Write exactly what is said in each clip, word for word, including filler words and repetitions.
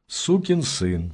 Сукин сын.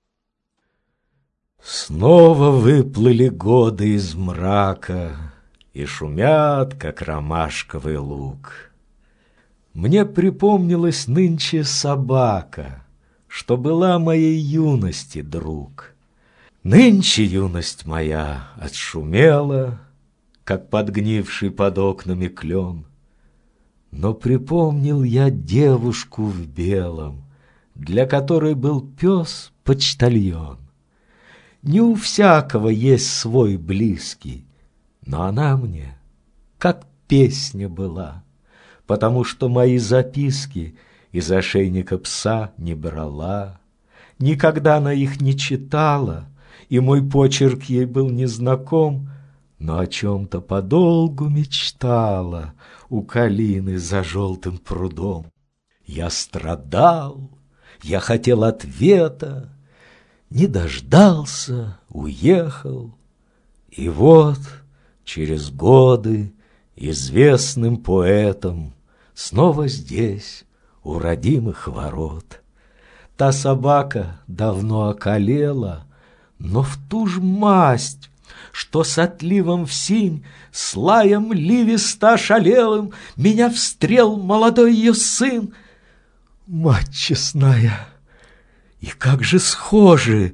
Снова выплыли годы из мрака и шумят, как ромашковый луг. Мне припомнилась нынче собака, что была моей юности друг. Нынче юность моя отшумела, как подгнивший под окнами клен. Но припомнил я девушку в белом, для которой был пес-почтальон. Не у всякого есть свой близкий, но она мне как песня была, потому что мои записки из ошейника пса не брала, никогда она их не читала, и мой почерк ей был незнаком, но о чем-то подолгу мечтала у калины за желтым прудом. Я страдал, я хотел ответа, не дождался, уехал, и вот через годы известным поэтом снова здесь, у родимых ворот. Та собака давно околела, но в ту ж масть, что с отливом в синь, с лаем ливиста шалелым меня встрел молодой ее сын. Мать честная, и как же схожи!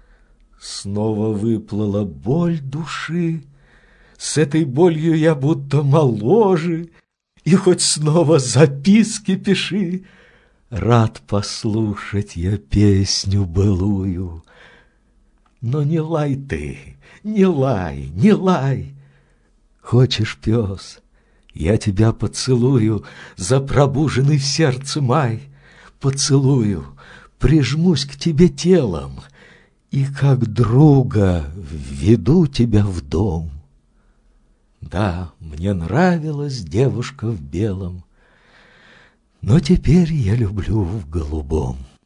Снова выплыла боль души, с этой болью я будто моложе, и хоть снова записки пиши, рад послушать я песню былую. Но не лай ты, не лай, не лай. Хочешь, пес, я тебя поцелую за пробуженный в сердце май, поцелую, прижмусь к тебе телом и как друга введу тебя в дом. Да, мне нравилась девушка в белом, но теперь я люблю в голубом.